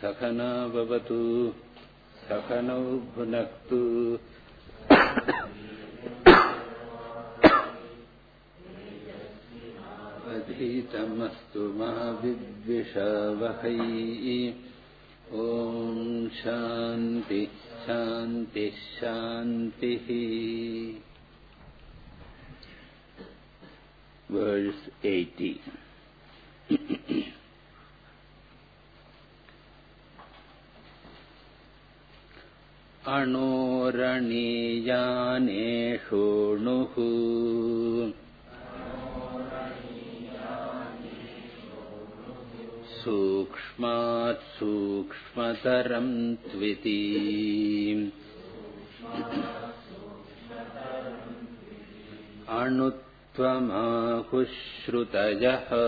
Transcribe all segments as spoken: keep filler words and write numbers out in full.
Sakana bhavatu, Sakanau bhunaktu, Adhitamastu mahavidvishavahai. Om Shanti, Shanti, Shanti. Verse eighty. Anoraniyaneshu nuhu Sukshmat sukshmataram tviti Anutvamahushrutajah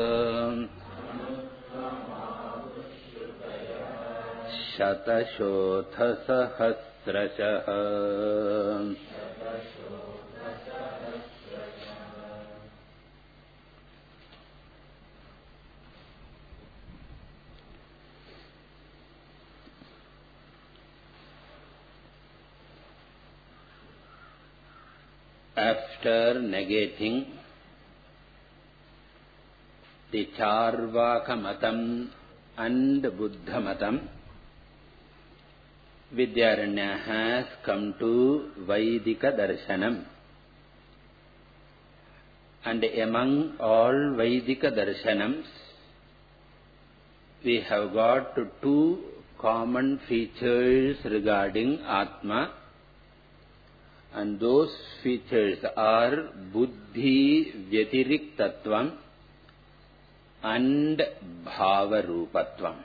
Shatashotha sahasrashah. After negating the Charvaka Matam and Buddha Matam, Vidyaranya has come to Vaidika Darshanam. And among all Vaidika Darshanams, we have got two common features regarding Atma. And those features are Buddhi Vyatiriktatvam and Bhavarupatvam.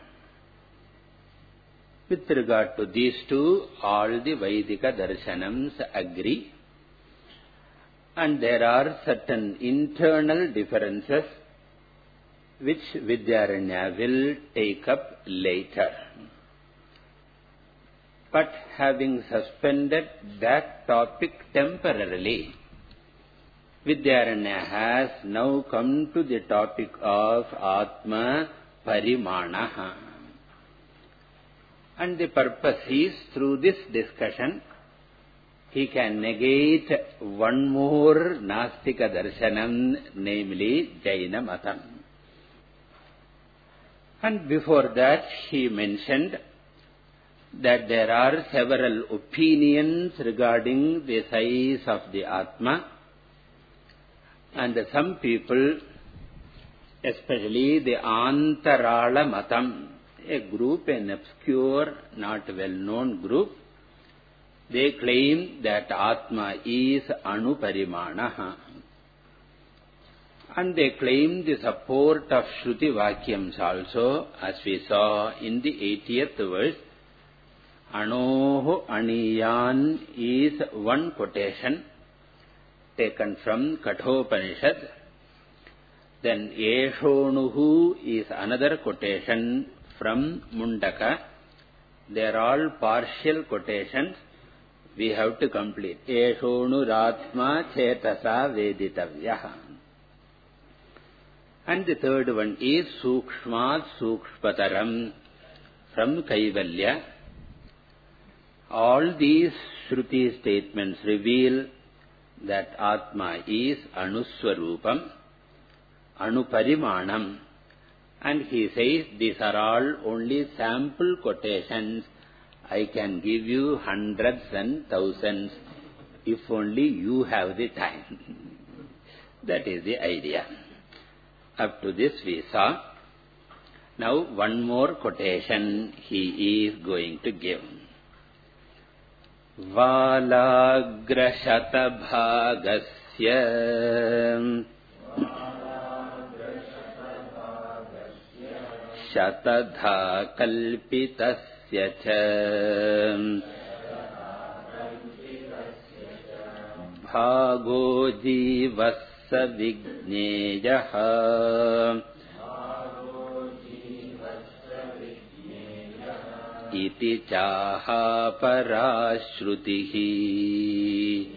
With regard to these two, all the Vaidika Darshanams agree. And there are certain internal differences which Vidyaranya will take up later. But having suspended that topic temporarily, Vidyaranya has now come to the topic of Atma Parimanaha. And the purpose is, through this discussion, he can negate one more Nastika Darshanam, namely Jaina Matam. And before that, he mentioned that there are several opinions regarding the size of the Atma, and some people, especially the Antarala Matam, a group, an obscure, not well-known group, they claim that Atma is Anuparimanaha. And they claim the support of Shruti Vakyams also, as we saw in the eightieth verse. Anoho Aniyan is one quotation taken from Kathopanishad. Then Eshonuhu is another quotation from Mundaka. They are all partial quotations. We have to complete. Eshonu Ratma Chetasa Veditavyaha. And the third one is Sukshmat Sukshpataram from Kaivalya. All these Shruti statements reveal that Atma is Anuswarupam, Anuparimanam. And he says these are all only sample quotations. I can give you hundreds and thousands if only you have the time. That is the idea. Up to this we saw. Now one more quotation he is going to give. Valagrashatabhagasya Shatadha kalpitasya cha Bhago jivassa vigneyaha Iti chaha parashrutihi.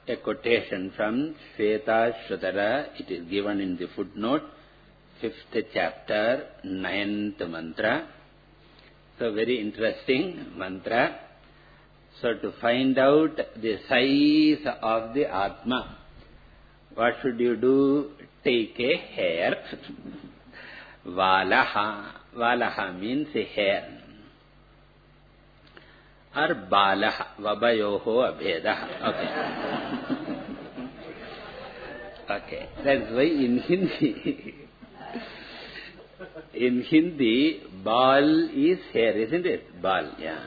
a quotation from Shvetashvatara. It is given in the footnote, fifth chapter, ninth mantra. So very interesting mantra. So to find out the size of the Atma, what should you do? Take a hair. Valaha. Valaha means a hair. Or balaha. Vabayoho abhedaha. Okay. Okay. That's why in Hindi, in Hindi, bal is hair, isn't it? Bal, yeah.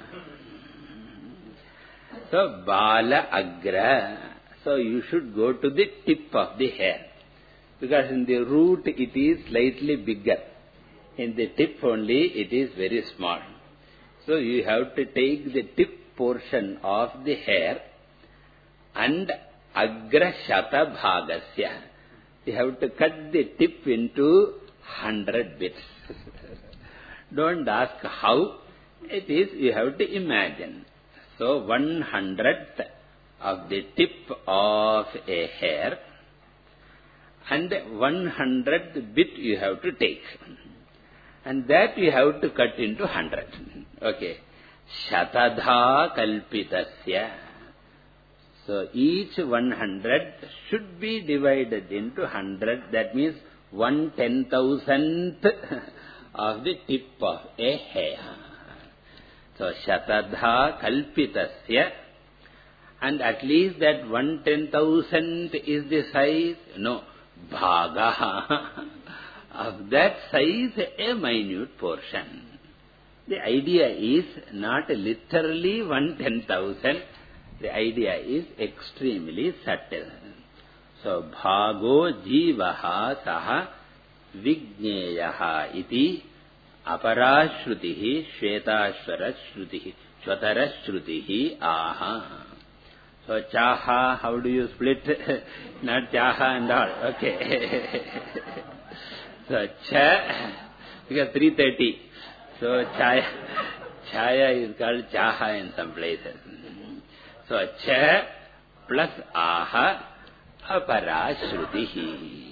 So, bala agra. So, you should go to the tip of the hair. Because in the root it is slightly bigger. In the tip only it is very small. So, you have to take the tip portion of the hair and agra shata bhagasya. You have to cut the tip into hundred bits. Don't ask how. It is, you have to imagine. So, one hundredth of the tip of a hair and one hundredth bit you have to take. And that you have to cut into hundred. Okay. Shatadha kalpitasya. So, each one hundred should be divided into hundred. That means one ten thousandth of the tip of a hair. So, shatadha kalpitasya. And at least that one ten thousandth is the size. No. Bhagaha. Of that size, a minute portion. The idea is not literally one ten thousand. The idea is extremely subtle. So, bhago jivaha saha vigneyaha iti aparashrutihi shvetashvara shrutihi shvatara shrutihi aha. So, chaha, how do you split? Not chaha and all. Okay. So, cha, because three thirty. So, chaya, chaya is called chaha in some places. So, cha plus aha, apara shrutihi.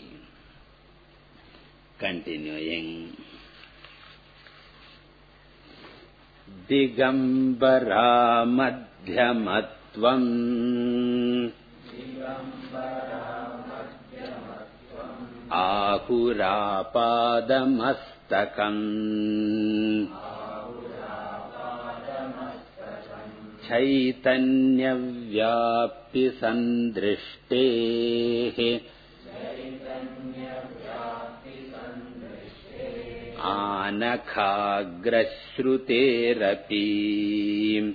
Continuing. Digambara madhyamatvam ahurapadamastakam chaitanya vyapti sandrishte anakhagrashruterapi.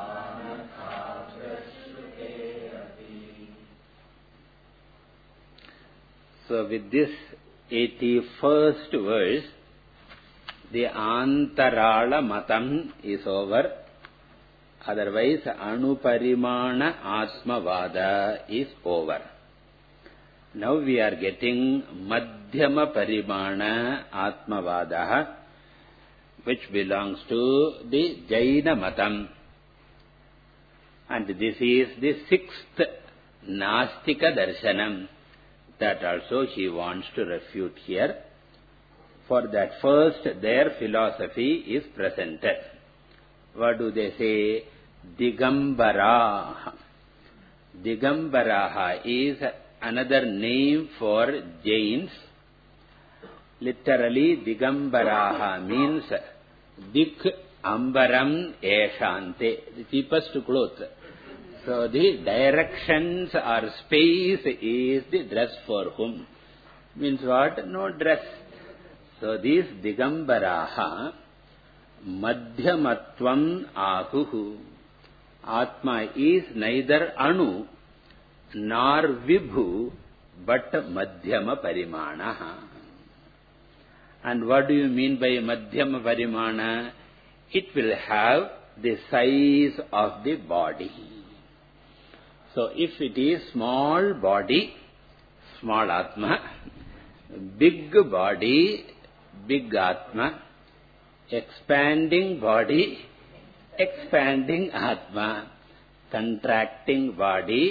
So with this eighty-first verse, the Antarala Matam is over. Otherwise, Anuparimana Atmavada is over. Now we are getting Madhyama Parimana Atmavada, which belongs to the Jaina Matam. And this is the sixth Nastika Darshanam. That also he wants to refute here. For that first, their philosophy is presented. What do they say? Digambara. Digambaraha is another name for Jains. Literally, Digambaraha means Dik Ambaram Eshante, the cheapest cloth. So, the directions or space is the dress for whom. Means what? No dress. So, these Digambaraha Madhyamatvam Ahuhu. Atma is neither Anu nor Vibhu but Madhyama Parimana. And what do you mean by Madhyama Parimana? It will have the size of the body. So, if it is small body, small Atma, big body, big Atma, expanding body, expanding Atma, contracting body,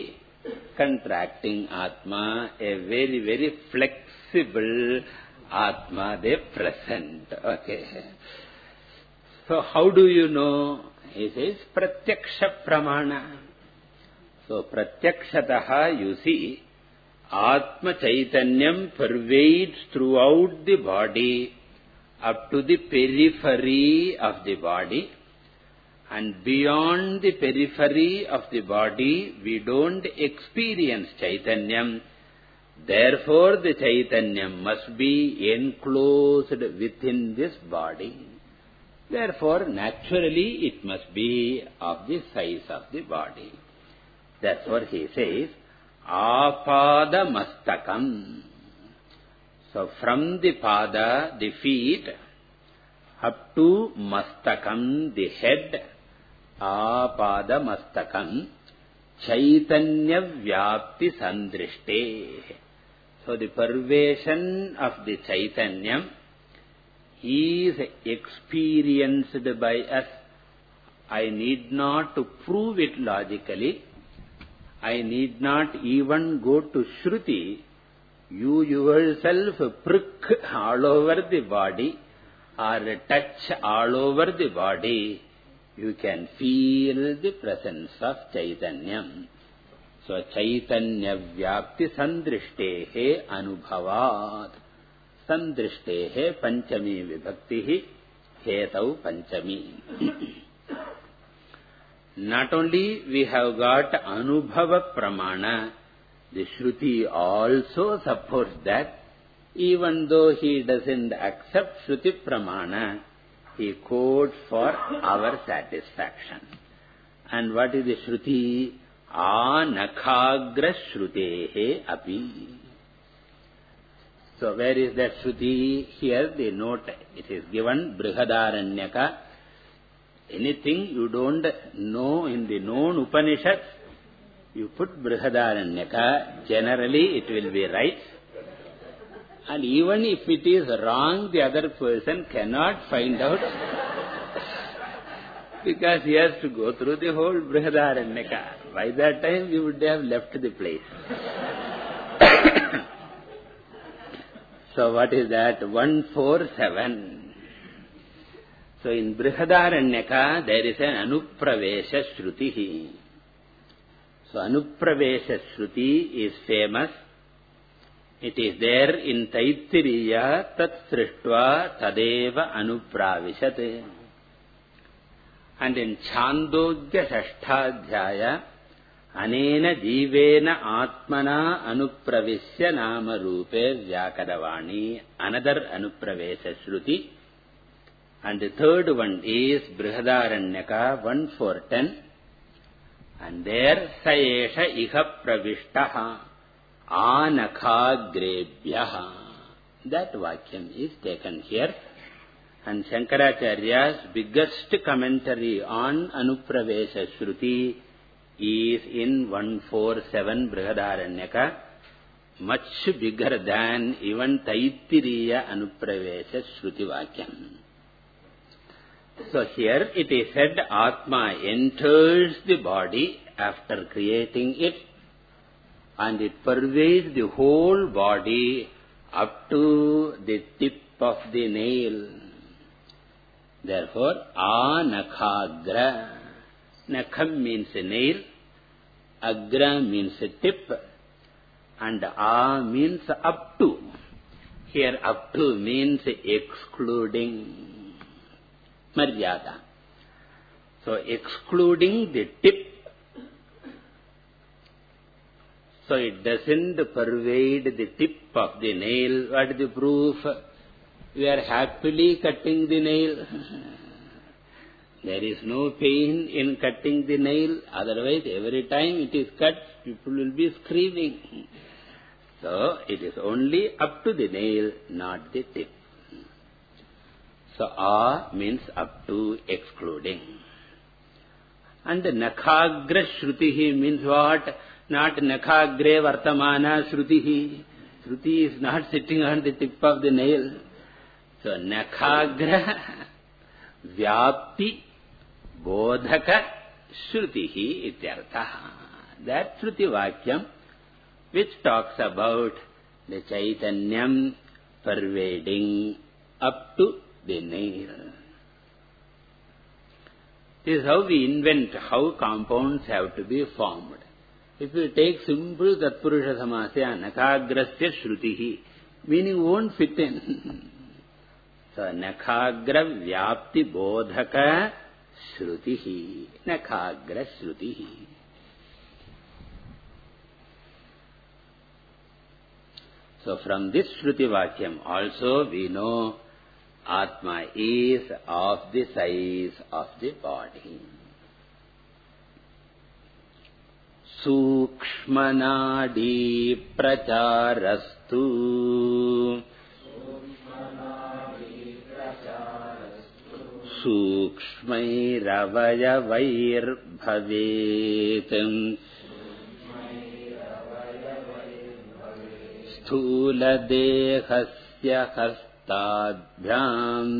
contracting Atma, a very, very flexible Atma they present. Okay. So how do you know? He says Pratyaksha Pramana. So Pratyakshataha you see, Atma Chaitanyam pervades throughout the body up to the periphery of the body, and beyond the periphery of the body we don't experience Chaitanyam. Therefore the Chaitanyam must be enclosed within this body. Therefore naturally it must be of the size of the body. That's what he says, Apada Mastakam. So from the pada, the feet, up to Mastakam, the head, Apada Mastakam, Chaitanya Vyapti Sandrishte. So the pervasion of the Chaitanyam is experienced by us. I need not to prove it logically. I need not even go to Shruti. You yourself prick all over the body or touch all over the body. You can feel the presence of Chaitanyam. So Chaitanya Vyapti Sandrishtehe Anubhavat. Sandrishtehe Panchami Vibhaktihi Hetau Panchami. Not only we have got Anubhava Pramana, the Shruti also supports that. Even though he doesn't accept Shruti Pramana, he quotes for our satisfaction. And what is the Shruti? Anakhagra Shrutehe api. So where is that Shruti? Here the note, it is given Brihadaranyaka. Anything you don't know in the known Upanishads, you put Brihadaranyaka, generally it will be right. And even if it is wrong, the other person cannot find out because he has to go through the whole Brihadaranyaka. By that time, we would have left the place. So what is that? one forty-seven. So in Brihadaranyaka, there is an Anupravesha Shruti. So Anupravesha Shruti is famous. It is there in Taittiriya Tat Srishtva Tadeva Anupravishat. And in Chandogya Shashtadhyaya Anena Jivena Atmana Anupravisya Nama Rupe Vyakadavani. Another Anupravesha Shruti. And the third one is Brihadaranyaka one four ten. And there Saesha Iha Pravishtaha Anakhagrebhyaha. That vakyam is taken here. And Shankaracharya's biggest commentary on Anupravesha Shruti is in one forty-seven Brihadaranyaka, much bigger than even Taittiriya Anupravesha Shruti vakyam. So here it is said Atma enters the body after creating it, and it pervades the whole body up to the tip of the nail. Therefore, Anakhagra. Nakham means a nail, Agra means a tip, and A means up to. Here up to means excluding. Maryada. So excluding the tip. So it doesn't pervade the tip of the nail. What is the proof? We are happily cutting the nail. There is no pain in cutting the nail. Otherwise, every time it is cut, people will be screaming. So it is only up to the nail, not the tip. So A means up to, excluding. And Nakhagra Shrutihi means what? Not Nakhagre Vartamana Shrutihi. Shruti is not sitting on the tip of the nail. So Nakhagra Vyapti Bodhaka Shrutihi ityartha. That Shruti Vakyam which talks about the Chaitanyam pervading up to the nail. This is how we invent how compounds have to be formed. If you take simple Tatpurusha Samasya, Nakagrasya Shrutihi, meaning won't fit in. So, Nakagra Vyapti Bodhaka Shrutihi. Nakagra Shrutihi. So, from this Shruti Vakyam also we know Atma is of the size of the body. Sukshmanadi pracharastu Sukshmairavayavair bhavet Sthula dehasya hastadbhyam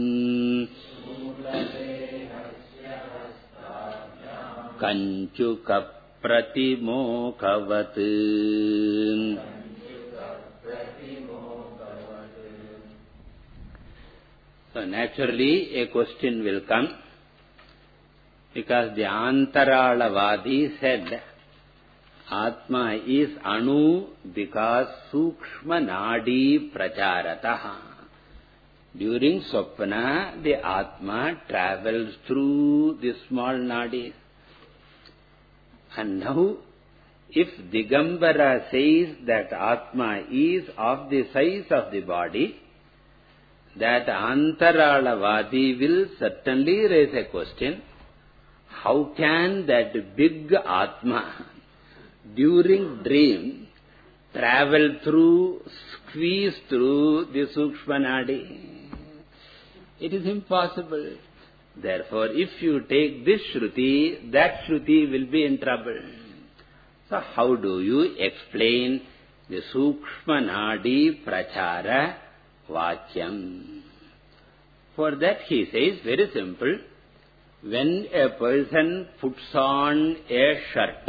Kanchuka pratimokavat. So naturally a question will come, because the Antaralavadi said Atma is Anu because Sukshma Nadi Pracharataha. During Swapna, the Atma travels through the small nadis. And now, if Digambara says that Atma is of the size of the body, that Antaralavadi will certainly raise a question, how can that big Atma during dream travel through, squeeze through the Sukshma Nadi? It is impossible. Therefore, if you take this Shruti, that Shruti will be in trouble. So, how do you explain the Sukshma Nadi Prachara Vakyam? For that he says, very simple, when a person puts on a shirt,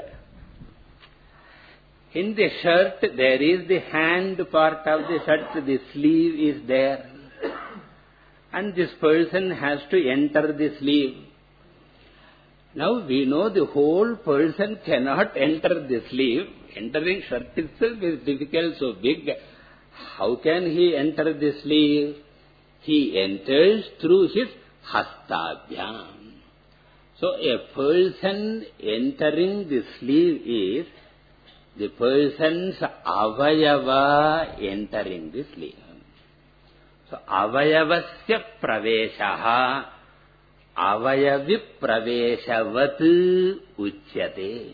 in the shirt there is the hand part of the shirt, the sleeve is there. And this person has to enter the sleeve. Now we know the whole person cannot enter the sleeve. Entering shirt itself is difficult, so big. How can he enter the sleeve? He enters through his hastabhyam. So a person entering the sleeve is the person's avayava entering the sleeve. So, avayavasya praveshaha avayavi praveshavat uchyate.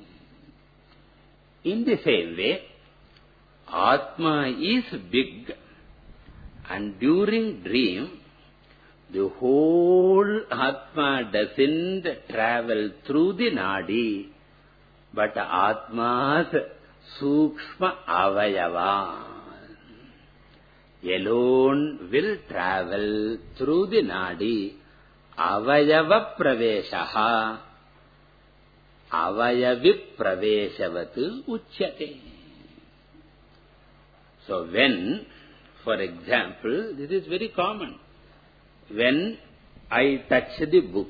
In the same way, Atma is big, and during dream, the whole Atma doesn't travel through the nadi, but Atma's sukshma avayava alone will travel through the nadi. Avayava praveshaha avayavi praveshavat uchyate. So when, for example, this is very common, when I touch the book,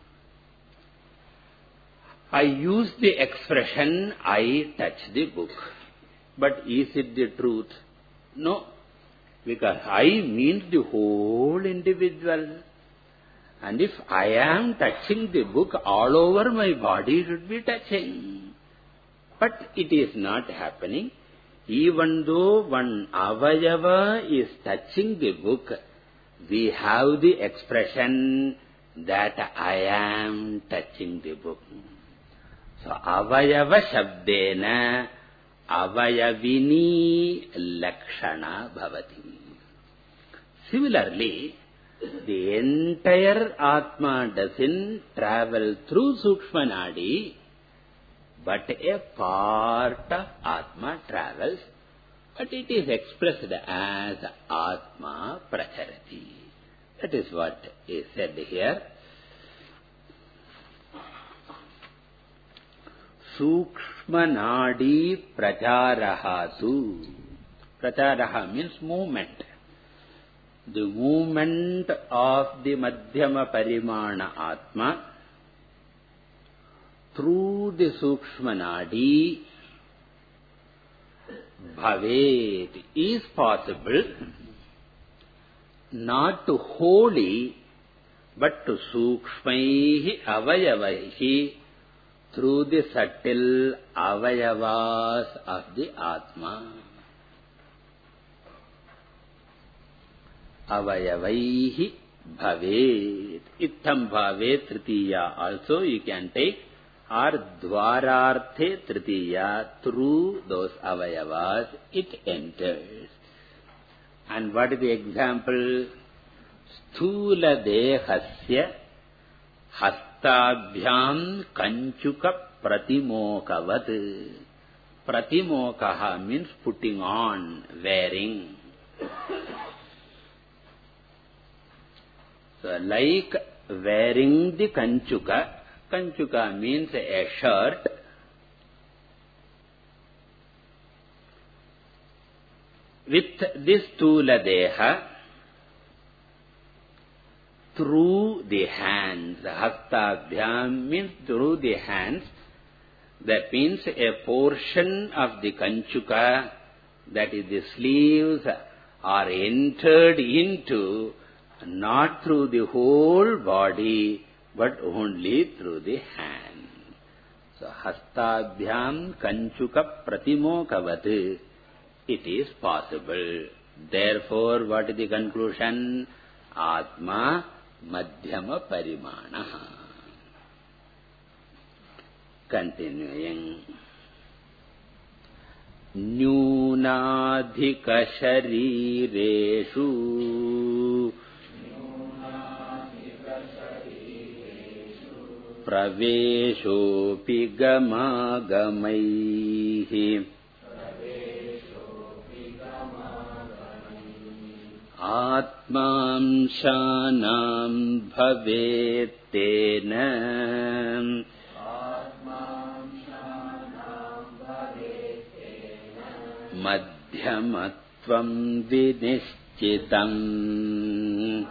I use the expression, I touch the book. But is it the truth? No. Because I means the whole individual. And if I am touching the book, all over my body should be touching. But it is not happening. Even though one avayava is touching the book, we have the expression that I am touching the book. So, avayava shabdena avayavini lakshana bhavati. Similarly, the entire Atma doesn't travel through Sukshma Nadi, but a part of Atma travels, but it is expressed as Atma Pracharati. That is what is said here. Sukshma Nadi Prajarahatu. Pracharaha means movement. The movement of the Madhyama Parimana Atma through the Sukshma Nadi Bhavet is possible, not to wholly, but to Sukshmaihi Avayavaihi, through the subtle Avayavas of the Atma. Avayavaihi Bhavet. Ittham Bhavet Tritiya also you can take, or Dvararthe Tritiya, through those Avayavas it enters. And what is the example? Sthula Dehasya Hastabhyam Kanchuka Pratimokavat. Pratimokaha means putting on, wearing. So like wearing the Kanchuka, Kanchuka means a shirt. With this Sthula Deha, through the hands, Hastabhyam means through the hands. That means a portion of the Kanchuka, that is the sleeves, are entered into, not through the whole body, but only through the hand. So, Hastabhyam Kanchuka Pratimokavat, it is possible. Therefore, what is the conclusion? Atma Madhyama Parimana. Continuing. Nyunadhika Sharireshu Praveshopi Gamagamaihi Atmam Shanam Bhavetena Madhyamatvam Vinishchitam.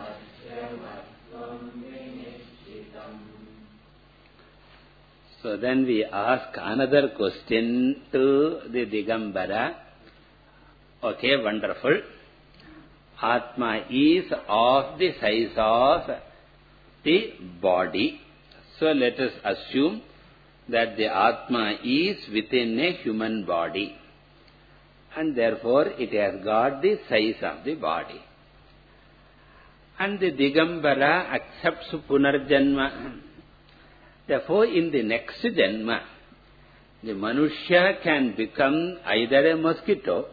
So then we ask another question to the Digambara. Okay, wonderful. Atma is of the size of the body. So let us assume that the Atma is within a human body. And therefore it has got the size of the body. And the Digambara accepts Punarjanma. Therefore, in the next Janma, the Manushya can become either a mosquito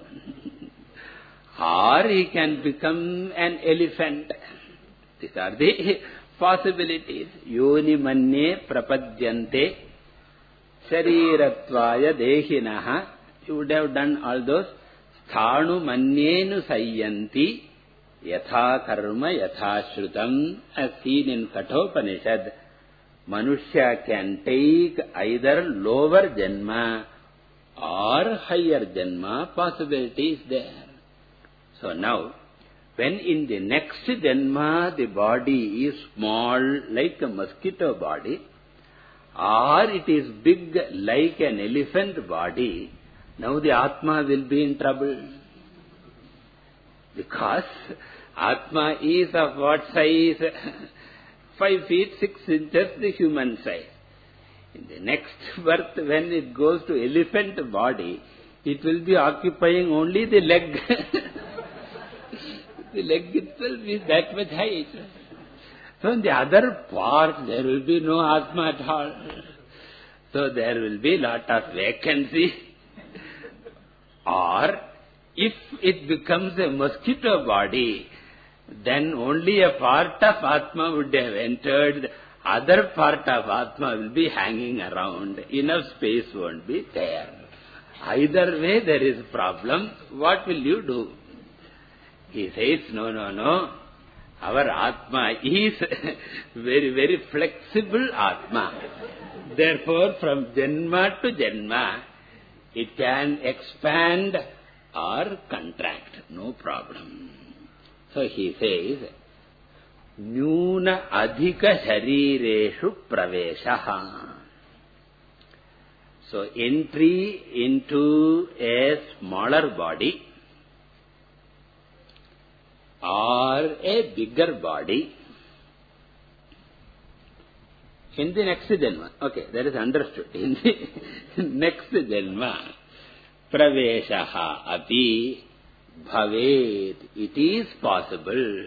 or he can become an elephant. These are the possibilities. Yoni Manye Prapadyante Sharirattvaya Dehinaha. You would have done all those. Sthanu Manyenu Sayanti Yatha Karma Yatha Shrutam, as seen in Kathopanishad. Manushya can take either lower Janma or higher Janma. Possibility is there. So now, when in the next Janma the body is small like a mosquito body, or it is big like an elephant body, now the Atma will be in trouble. Because Atma is of what size? Five feet, six inches, the human size. In the next birth, when it goes to elephant body, it will be occupying only the leg. The leg itself is that much height. So in the other part, there will be no Atma at all. So there will be lot of vacancy. Or, if it becomes a mosquito body, then only a part of Atma would have entered, other part of Atma will be hanging around. Enough space won't be there. Either way there is a problem. What will you do? He says, no, no, no. Our Atma is very, very flexible Atma. Therefore, from Janma to Janma, it can expand or contract. No problem. So he says, Nyuna adhika sharireshu praveshaha. So entry into a smaller body or a bigger body in the next Janma. Okay, that is understood. In the next Janma, praveshaha api bhavet. It is possible.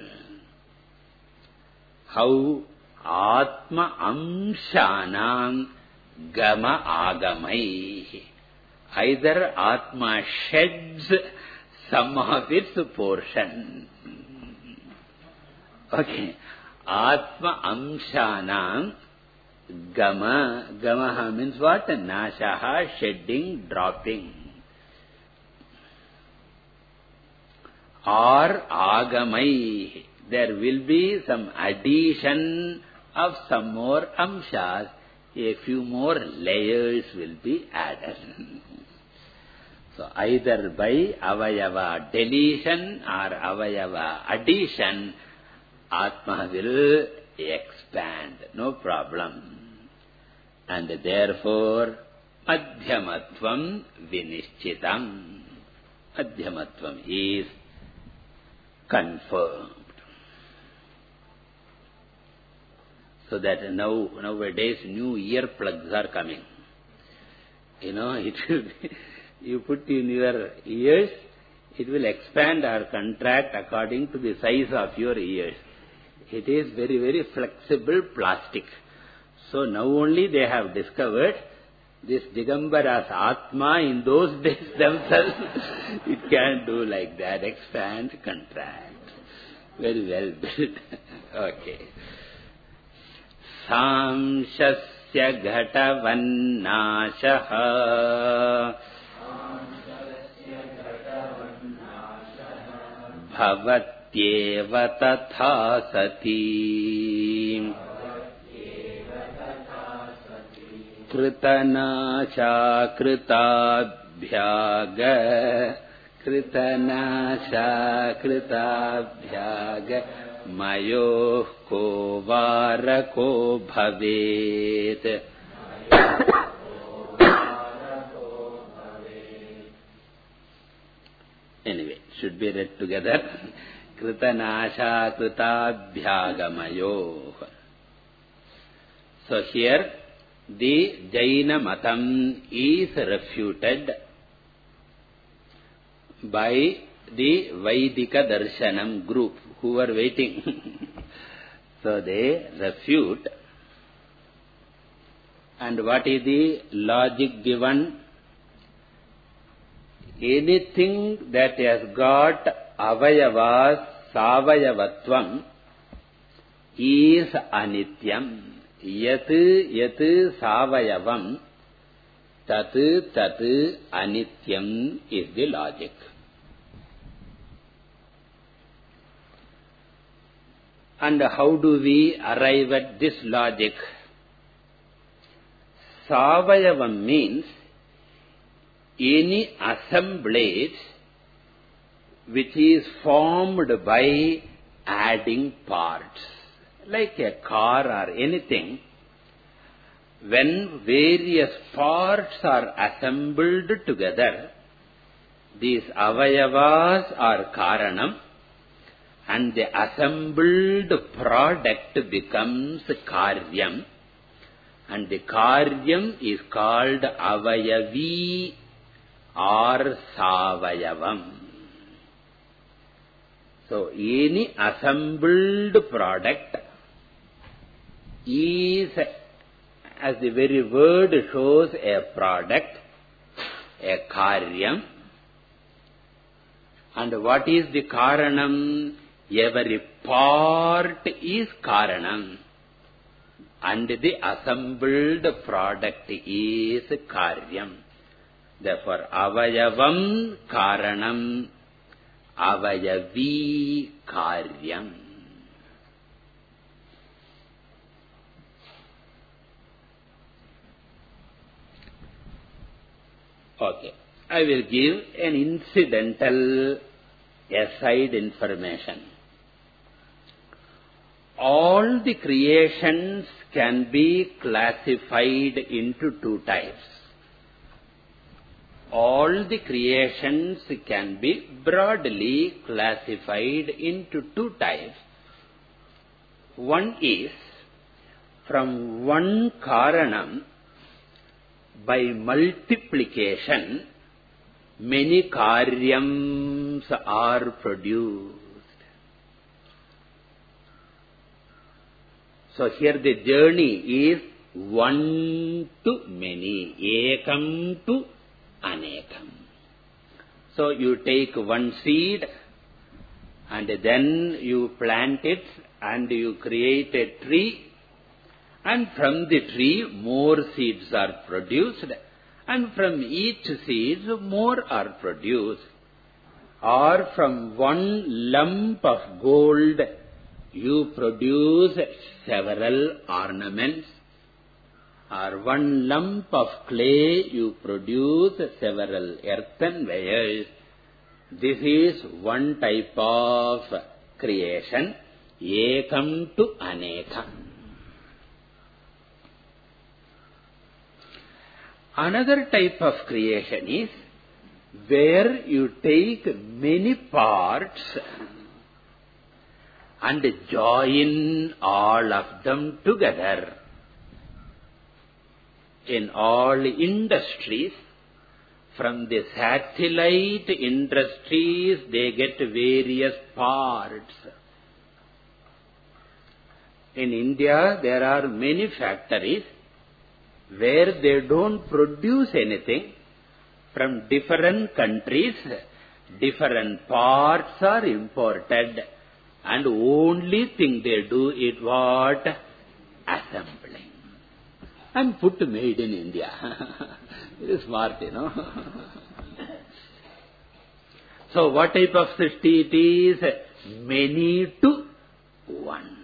How? Atma amshanam gama agamai. Either Atma sheds some of its portion. Okay. Atma amshanam gama. Gamaha means what? Nashaha, shedding, dropping. Or agamai. There will be some addition of some more amshas. A few more layers will be added. So either by avayava deletion or avayava addition, Atma will expand. No problem. And therefore, madhyamatvam vinishchitam. Madhyamatvam is confirmed. So that now, nowadays, new earplugs are coming. You know, it will be, you put in your ears, it will expand or contract according to the size of your ears. It is very, very flexible plastic. So now only they have discovered this Digambara's Atma in those days themselves, it can do like that, expand, contract. Very well built. Okay. Samshasya ghatavannashaha bhavatyeva tatha sati kritanasha kritabhyaga kritanasha kritabhyaga mayoh ko varako bhavet. Anyway, should be read together. Kritanasha kritabhyagamayoh. So here the Jaina Matam is refuted by the Vaidika Darshanam group who were waiting. So they refute. And what is the logic given? Anything that has got avayavas, savayavatvam is anityam. Yat yat savayavam tat tat anityam is the logic. And how do we arrive at this logic? Savayavam means any assemblage which is formed by adding parts. Like a car or anything, when various parts are assembled together, these avayavas are karanam, and the assembled product becomes karyam, and the karyam is called avayavi or savayavam. So, any assembled product is, as the very word shows, a product, a karyam. And what is the karanam? Every part is karanam. And the assembled product is karyam. Therefore, avayavam karanam, avayavi karyam. Okay. I will give an incidental aside information. All the creations can be classified into two types. All the creations can be broadly classified into two types. One is from one karanam, by multiplication, many karyams are produced. So here the journey is one to many, ekam to anekam. So you take one seed and then you plant it and you create a tree, and from the tree more seeds are produced, and from each seed more are produced. Or from one lump of gold you produce several ornaments, or one lump of clay you produce several earthenwares. This is one type of creation, ekam to anekam. Another type of creation is where you take many parts and join all of them together. In all industries, from the satellite industries, they get various parts. In India, there are many factories where they don't produce anything. From different countries, different parts are imported, and only thing they do is what? Assembling. And put made in India. Very smart, you know. So what type of Srishti it is? Many to one.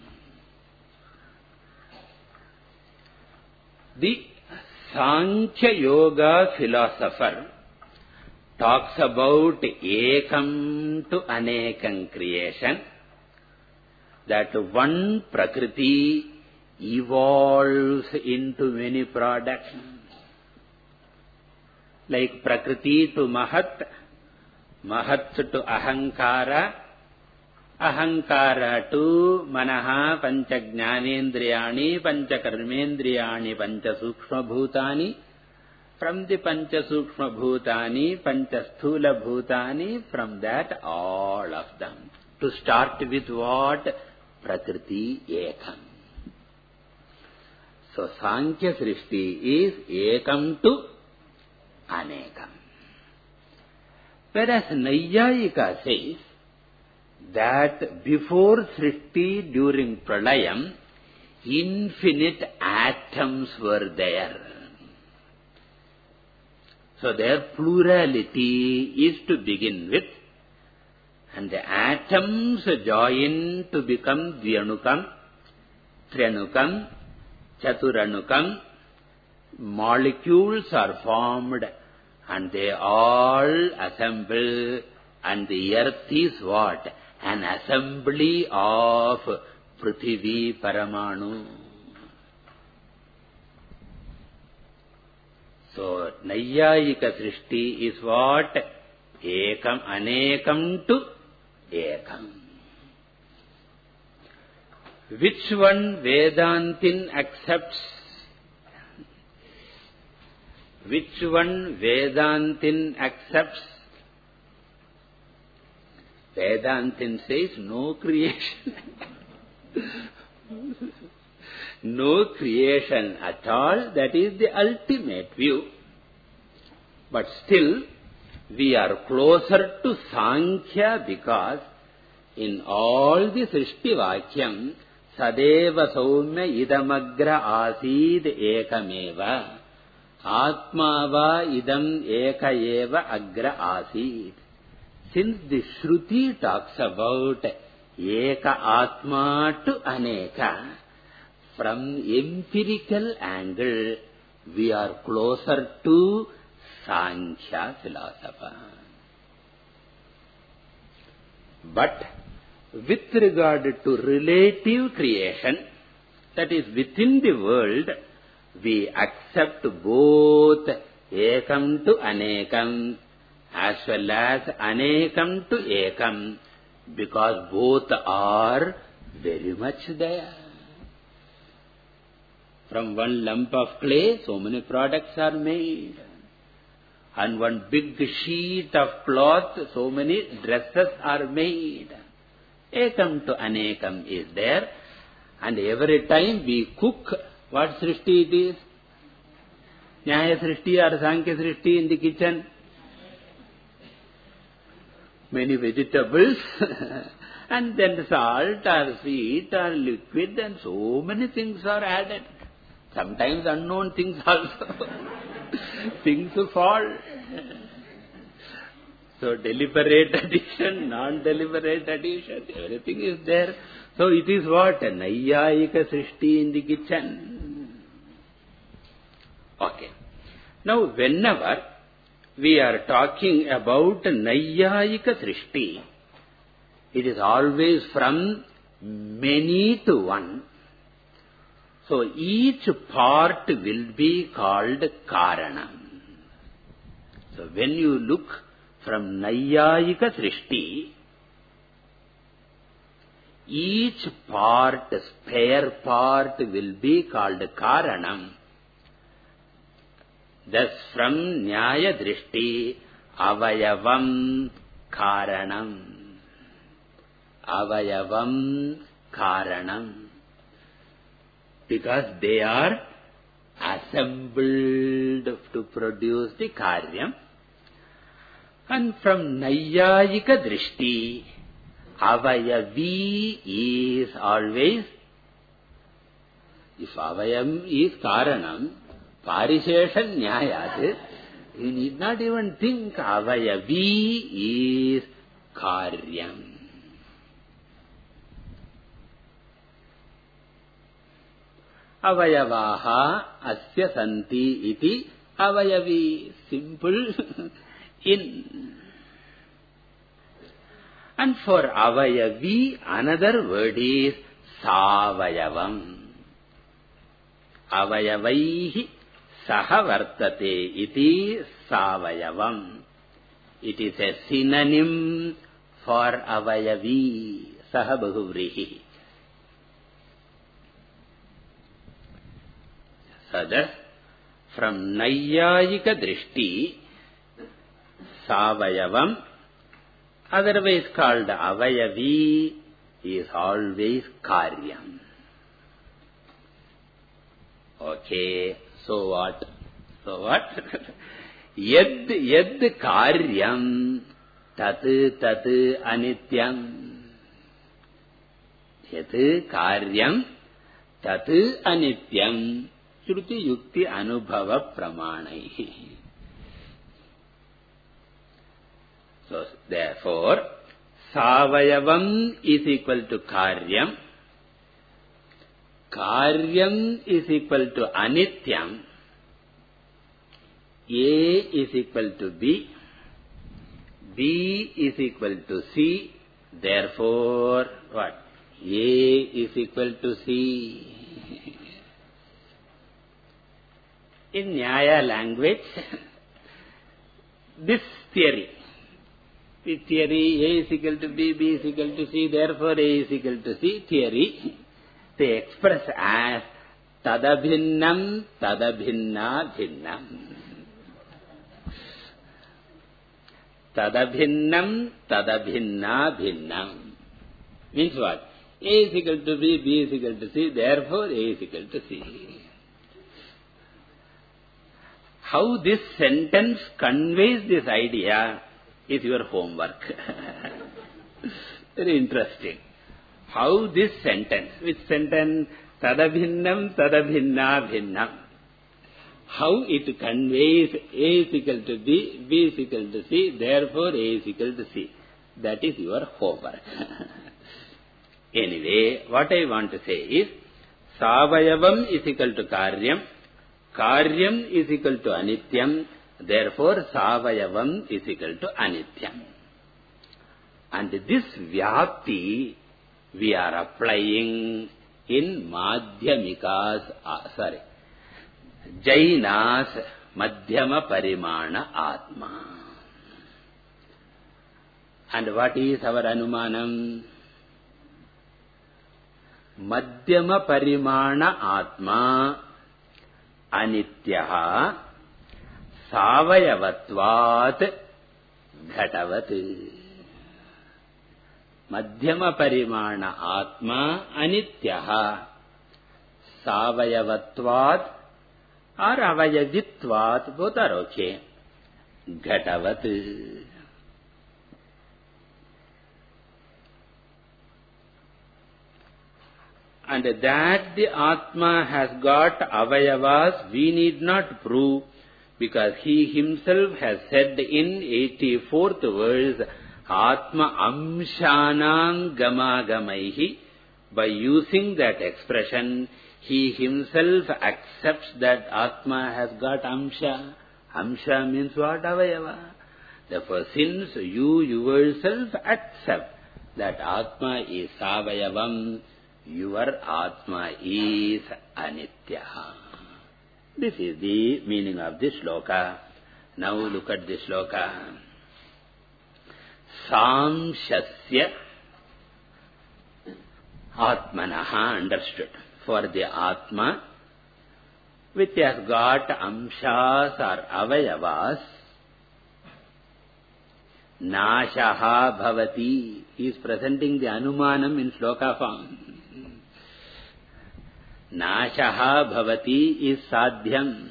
The Sankhya Yoga philosopher talks about ekam to anekam creation, that one prakriti evolves into many products. Like prakriti to mahat, mahat to ahankara, ahankara to manaha, pancha jnanendriyani, pancha karmendriyani, pancha sukshma bhutani. From the pancha sukshma bhutani, pancha sthula bhutani, from that all of them. To start with what? Prakriti ekam. So Sankhya Srishti is ekam to anekam. Whereas Naiyayika says that before Srishti, during Pralayam, infinite atoms were there. So their plurality is to begin with, and the atoms join to become Dvyanukam, Trianukam, Chaturanukam. Molecules are formed and they all assemble, and the earth is what? An assembly of Prithvi Paramanu. So, Naiyayika Srishti is what? Ekam, anekam to ekam. Which one Vedantin accepts? Which one Vedantin accepts? Vedantin says no creation. No creation at all. That is the ultimate view. But still, we are closer to Sankhya because in all the Srishti Vakyam, Sadeva Saumya idamagra asid ekameva. Atmava idam eka eva agra asid. Since the Shruti talks about eka atma to aneka, from empirical angle, we are closer to Sankhya philosopher. But with regard to relative creation, that is within the world, we accept both ekam to anekam as well as anekam to ekam, because both are very much there. From one lump of clay, so many products are made. And one big sheet of cloth, so many dresses are made. Ekam to anekam is there. And every time we cook, what srishti it is? Nyaya srishti or Sankhya srishti in the kitchen? Many vegetables. And then salt or sweet or liquid, and so many things are added. Sometimes unknown things also. Things fall. So deliberate addition, non-deliberate addition, everything is there. So it is what? A Naiyayika Srishti in the kitchen. Okay. Now whenever we are talking about Naiyayika Srishti, it is always from many to one. So each part will be called Karanam. So when you look from Naiyayika Srishti, each part, spare part will be called Karanam. Thus from Nyaya Drishti, Avayavam Karanam. Avayavam Karanam. Because they are assembled to produce the karyam. And from Naiyayika Drishti, Avayavi is always, if Avayam is Karanam, Parisheshan Nyayat, you need not even think Avayavi is Karyam. Avayavaha asya santi iti avayavi. Simple. In. And for avayavi, another word is savayavam. Avayavaihi sahavartate iti savayavam. It is a synonym for avayavi, sahabahuvrihi. So thus, from Naiyayika Drishti, Savayavam, otherwise called Avayavi, is always Karyam. Okay, so what? So what? Yad yad Karyam tat tat anityam. Yad Karyam tat anityam. Shruti yukti anubhava pramanaihi. So therefore, Savayavam is equal to Karyam. Karyam is equal to Anityam. A is equal to B. B is equal to C. Therefore, what? A is equal to C. In Nyaya language, this theory, the theory A is equal to B, B is equal to C, therefore A is equal to C theory, they express as tadabhinnam tadabhinna bhinnam. Tadabhinnam tadabhinna bhinnam. Means what? A is equal to B, B is equal to C, therefore A is equal to C. How this sentence conveys this idea is your homework. Very interesting. How this sentence, which sentence? Tadabhinnam tadabhinna bhinnam. How it conveys A is equal to B, B is equal to C, therefore A is equal to C. That is your homework. Anyway, what I want to say is, Savayavam is equal to Karyam. Karyam is equal to Anityam. Therefore, Savayavam is equal to Anityam. And this Vyapti we are applying in Madhyamikas, uh, sorry, Jainas Madhyama Parimana Atma. And what is our Anumanam? Madhyama Parimana Atma Anityaha Savayavatvat Ghatavat. Madhyama Parimana Atma Anityaha Savayavatvat or Avayavitvat, both are okay. Ghatavat. And that the Atma has got Avayavas, we need not prove, because he himself has said in eighty-fourth verse, Atma Amshanang Gamagamaihi. By using that expression, he himself accepts that Atma has got Amsha. Amsha means what? Avayava. Therefore, since you yourself accept that Atma is Avayavam, your Atma is Anityaha. This is the meaning of this shloka. Now look at this shloka. Samshasya Atmanaha, understood. For the Atma, which has got Amshas or Avayavas, Nashaha Bhavati. He is presenting the Anumanam in shloka form. Nashaha Bhavati is Sadhyam.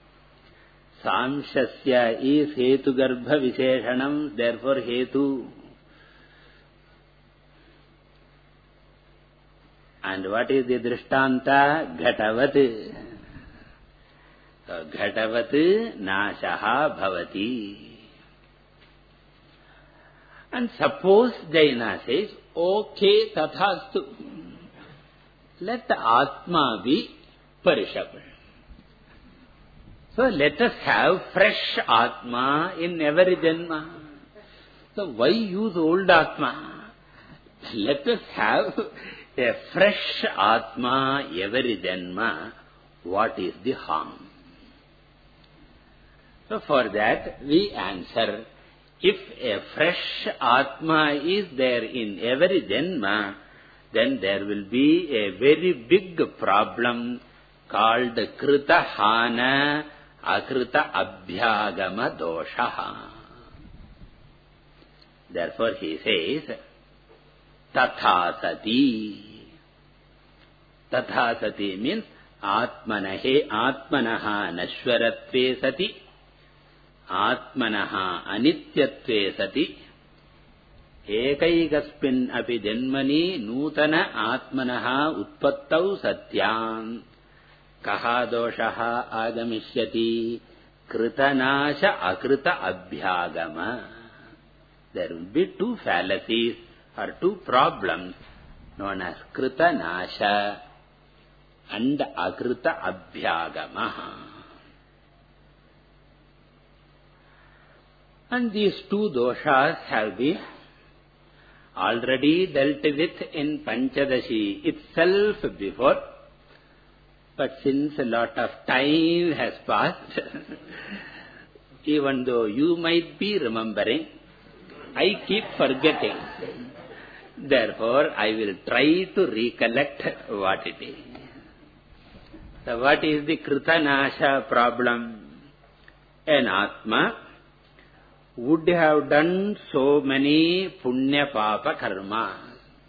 Samshasya is Hetu Garbha Visheshanam, therefore Hetu. And what is the Drishtanta? Ghatavat. So, Ghatavat Nashaha Bhavati. And suppose Jaina says, okay, tathastu. Let the Atma be perishable. So let us have fresh Atma in every Janma. So why use old Atma? Let us have a fresh Atma every Janma. What is the harm? So for that we answer, if a fresh Atma is there in every Janma, then there will be a very big problem called Krita Hana Akrita Abhyagama Doshaha. Therefore he says, Tathasati. Tathasati means Atmanahe Atmanaha Nashwaratve Sati, Atmanaha Anityatve Sati, Ekaikaspin api janmani nutana Atmanaha Utpattau Satyam Kaha doshaha agamishyati Kritanasha Akrita Abhyagama. There will be two fallacies or two problems known as Kritanasha and Akrita Abhyagama. And these two doshas have been already dealt with in Panchadashi itself before. But since a lot of time has passed, even though you might be remembering, I keep forgetting. Therefore, I will try to recollect what it is. So, what is the Kritanasha problem? An Atma would have done so many Punya Papa Karmas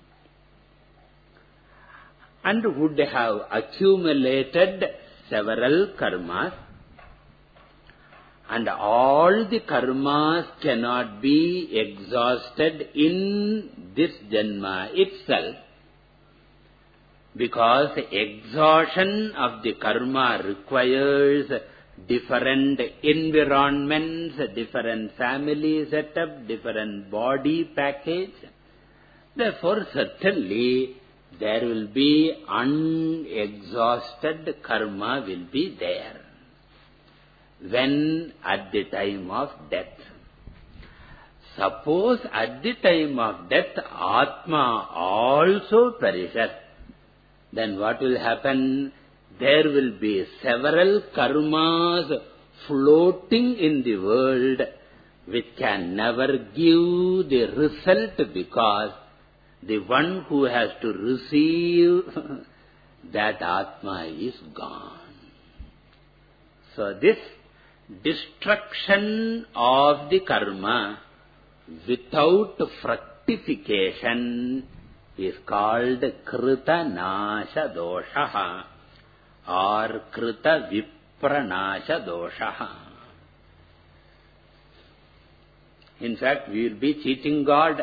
and would have accumulated several karmas, and all the karmas cannot be exhausted in this Janma itself, because exhaustion of the karma requires different environments, different family setup, different body package. Therefore, certainly there will be unexhausted karma will be there. When? At the time of death. Suppose at the time of death, Atma also perishes, then what will happen? There will be several karmas floating in the world which can never give the result, because the one who has to receive that Atma is gone. So this destruction of the karma without fructification is called krita nasha dosha or krita vipranasha dosha. In fact, we will be cheating God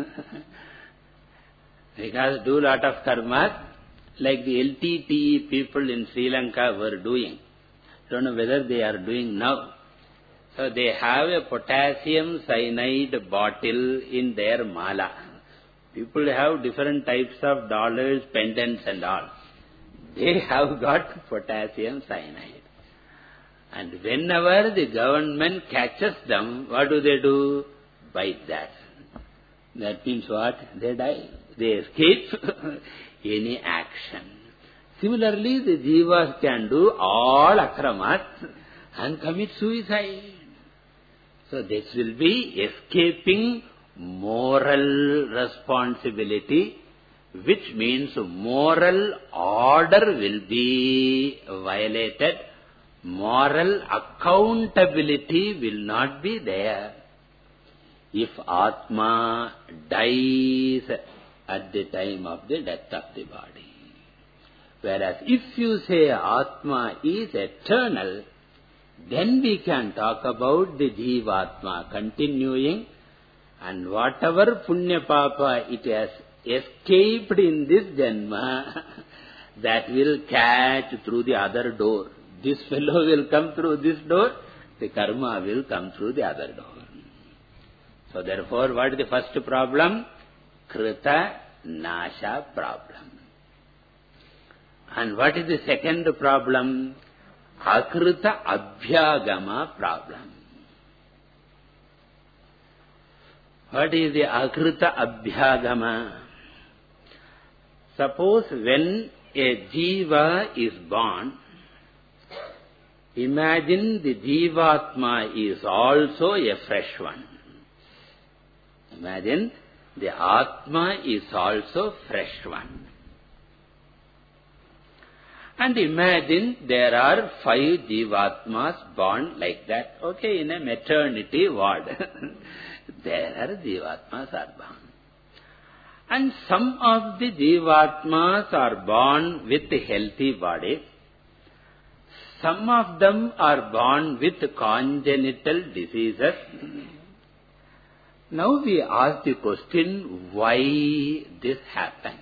because do lot of karmas like the L T T E people in Sri Lanka were doing. Don't know whether they are doing now. So they have a potassium cyanide bottle in their mala. People have different types of dollars, pendants and all. They have got potassium cyanide. And whenever the government catches them, what do they do? Bite that. That means what? They die. They escape any action. Similarly, the jivas can do all akramas and commit suicide. So this will be escaping moral responsibility, which means moral order will be violated. Moral accountability will not be there if Atma dies at the time of the death of the body. Whereas if you say Atma is eternal, then we can talk about the Jivatma continuing, and whatever Punya Papa it has escaped in this Janma, that will catch through the other door. This fellow will come through this door, the karma will come through the other door. So therefore, what is the first problem? Krita Nasha problem. And what is the second problem? Akrita Abhyagama problem. What is the Akrita Abhyagama? Suppose when a jiva is born, imagine the jivatma is also a fresh one. Imagine the Atma is also fresh one. And imagine there are five jivatmas born like that. Okay, in a maternity ward. There are jivatmas are born. And some of the jivatmas are born with healthy bodies. Some of them are born with congenital diseases. Now we ask the question, why this happened?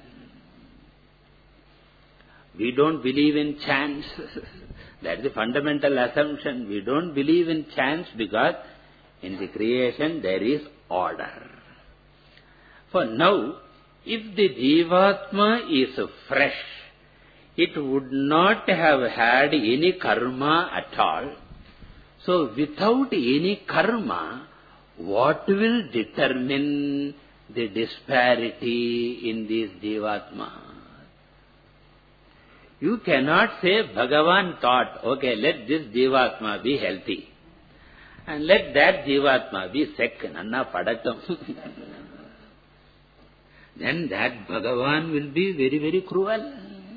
We don't believe in chance. That's the fundamental assumption. We don't believe in chance because in the creation there is order. For now, if the Jivatma is fresh, it would not have had any karma at all. So without any karma, what will determine the disparity in these Jivatma? You cannot say Bhagavan thought, okay, let this Jivatma be healthy and let that Jivatma be sick, nanna padatam. Then that Bhagavan will be very, very cruel.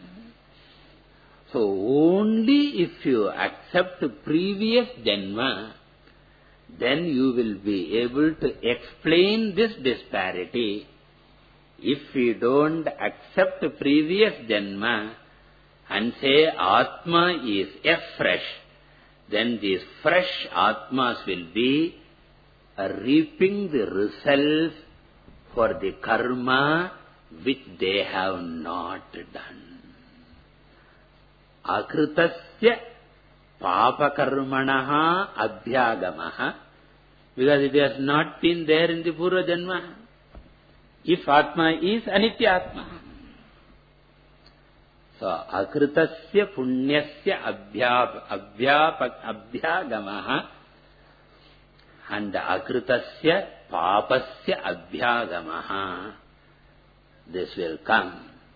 So only if you accept previous Janma, then you will be able to explain this disparity. If we don't accept previous Janma and say Atma is a fresh, then these fresh Atmas will be reaping the results for the karma which they have not done. Akritasya papakarmanaha abhyagamaha, because it has not been there in the Purva Janma. If Atma is Anitya Atma. So, akritasya punyasya abhyagamaha and akritasya papasya abhyagamaha. This will come.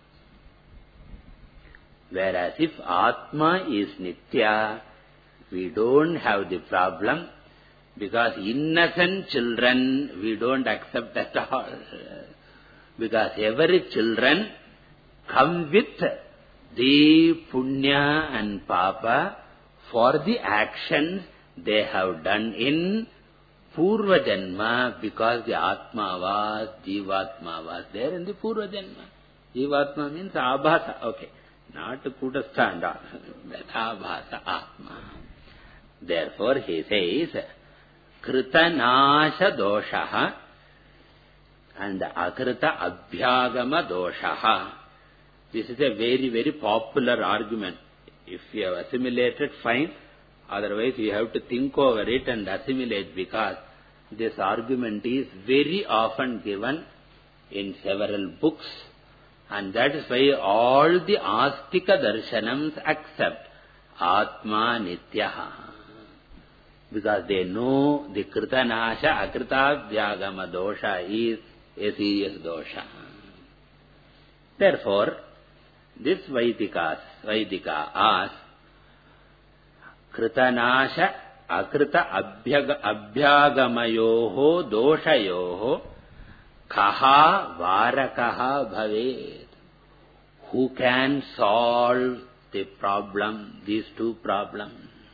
Whereas if Atma is Nitya, we don't have the problem, because innocent children we don't accept at all. Because every children come with the punya and papa for the actions they have done in Purva Janma, because the Atma was, Jivatma was there in the Purva Janma. Jivatma means Abhasa, okay. Not Kutastha and all. That Abhasa Atma. Therefore he says, Kritanasha doshaha and Akrita abhyagama doshaha. This is a very, very popular argument. If you have assimilated, fine. Otherwise, you have to think over it and assimilate, because this argument is very often given in several books. And that is why all the Astika darshanams accept Atma Nityaha. Because they know the Kritanasha Akrita Vyagama dosha is a serious dosha. Therefore, this Vaidikas, Vaidika asks, Kritanasha Akrita Abhyagamayoho doshayoho kaha varakaha bhaved. Who can solve the problem, these two problems?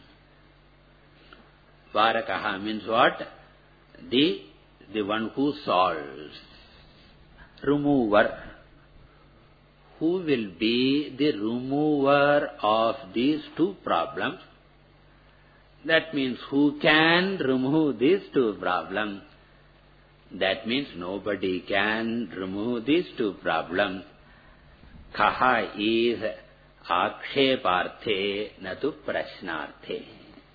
Varakaha means what? The, the one who solves. Remover. Who will be the remover of these two problems? That means who can remove these two problems? That means nobody can remove these two problems. Kaha is akshepārthe natu prashnārthe.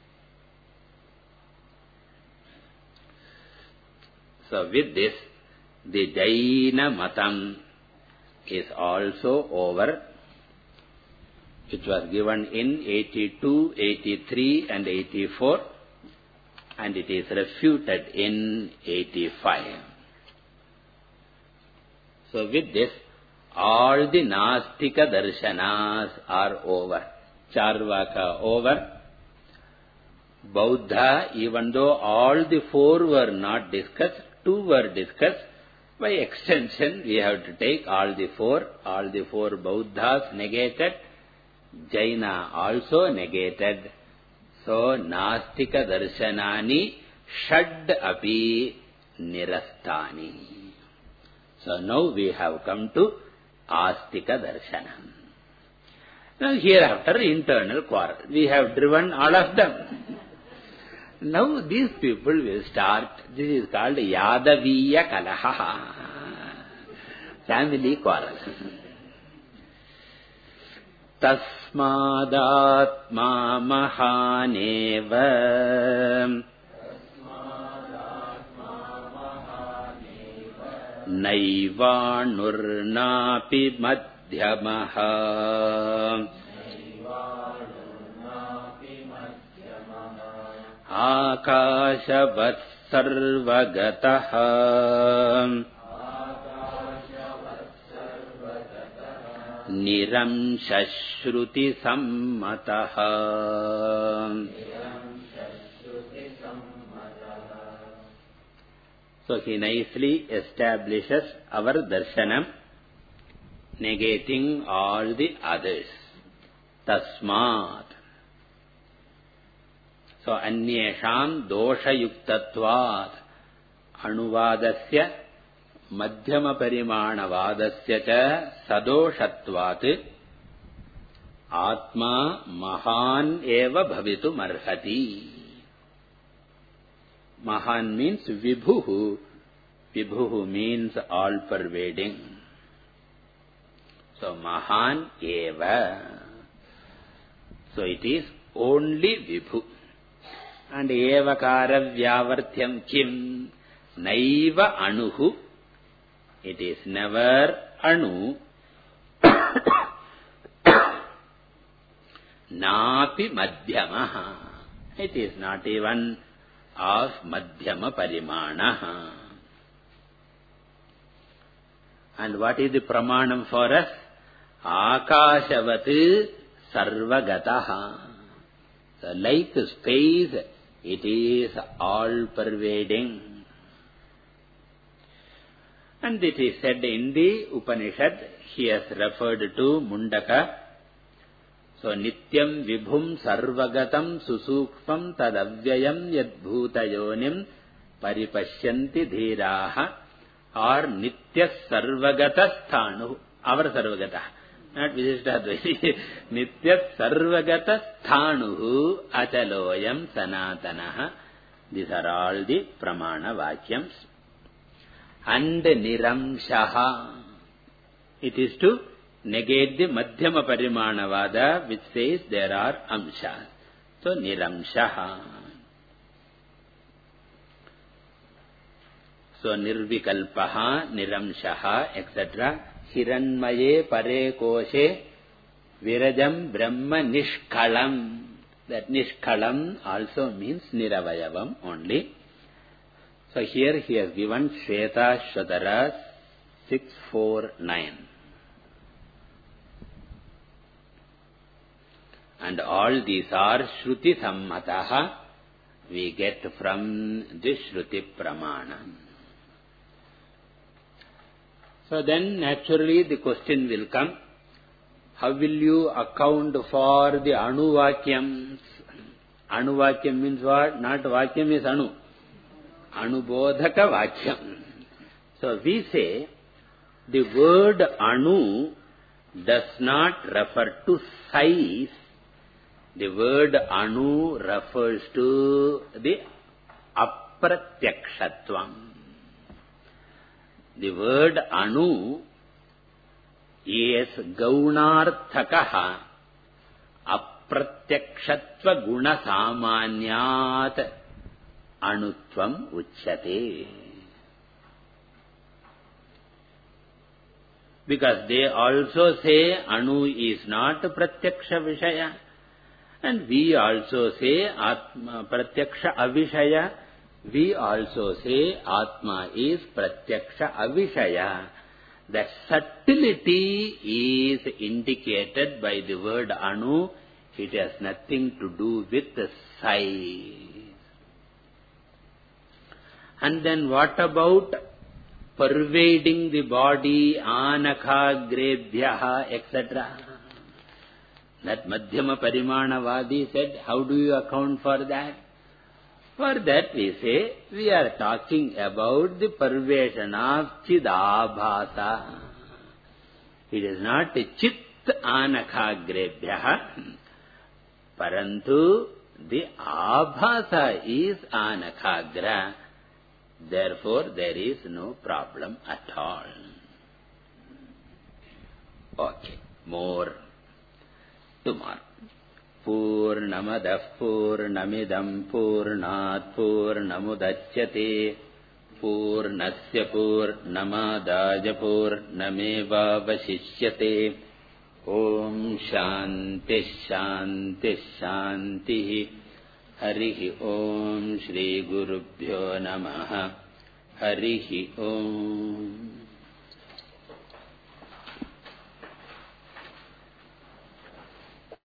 So with this, the Jaina Matam is also over, which was given in eighty-two, eighty-three and eighty-four, and it is refuted in eighty-five. So with this, all the Nastika darshanas are over. Charvaka over. Bauddha, even though all the four were not discussed, two were discussed, by extension we have to take all the four. All the four Bauddhas negated. Jaina also negated. So, Nastika darshanani shad api nirastani. So, now we have come to Astika darshanam. Now, hereafter internal quarrel. We have driven all of them. Now, these people will start. This is called Yadaviya Kalaha. Family quarrel. Tasmadatma mahaneva naivanurnapi madhyamaha akashavat sarvagataha niramshashruti sammataha. So he nicely establishes our darshanam, negating all the others. Tasmat. So anyesham dosha yuktatvat anuvadasya madhyama parimana vadasya cha sadoshatvat atma mahan eva bhavitu marhati. Mahan means vibhuhu. Vibhuhu means all pervading. So mahan eva. So it is only vibhu. And evakara vyavartyam kim naiva anuhu. It is never anu. napi madhyamaha. It is not even of madhyama parimana. And what is the pramanam for us? Akashavat sarvagataha. So like space, it is all-pervading. And it is said in the Upanishad, he has referred to Mundaka. So, Nityam Vibhum Sarvagatam Susukpam Tadavyayam Yadbhutayonim Paripashyanti Dhiraha, or Nitya Sarvagatasthanu, our Sarvagata, not Visishtadvaiti. Nitya Sarvagatasthanu Achaloyam Sanatanaha. These are all the Pramana Vakyams. And Niramshaha. It is to negate the Madhyama Parimanavada, which says there are Amshas. So, Niramshaha. So, Nirvikalpaha, Niramshaha, et cetera. Hiranmaye Pare Koshe Virajam Brahma Nishkalam. That Nishkalam also means Niravayavam only. So here he has given Shweta Shvatara six four nine. And all these are Shruti Sammataha, we get from the Shruti Pramana. So then naturally the question will come, how will you account for the Anu Vakyams? Anu Vakyam means what? Not Vakyam is Anu. Anubodhaka Vakyam. So we say the word Anu does not refer to size. The word Anu refers to the Apratyakshatvam. The word Anu is Gaunarthakaha Apratyakshatva Guna Samanyat Anutvam Uchyate. Because they also say Anu is not Pratyaksha Vishaya, and we also say Atma Pratyaksha Avishaya. We also say Atma is Pratyaksha Avishaya. The subtlety is indicated by the word Anu. It has nothing to do with the size. And then what about pervading the body, anakha, grebhyaha, et cetera? That Madhyama Parimanavadi said, how do you account for that? For that we say, we are talking about the pervasion of Chidabhasa. It is not a Chit anakha grebhyaha, parantu the Abhasa is anakhagra. Therefore, there is no problem at all. Okay, more tomorrow. Purnamadah Purnamidam Purnat Purnamudachyate Purnasya Purnamadaja Purnameva Vasishyate. Om Shanti Shanti Shanti. Harihi Om Shri Gurubhyo Namaha. Harihi Om.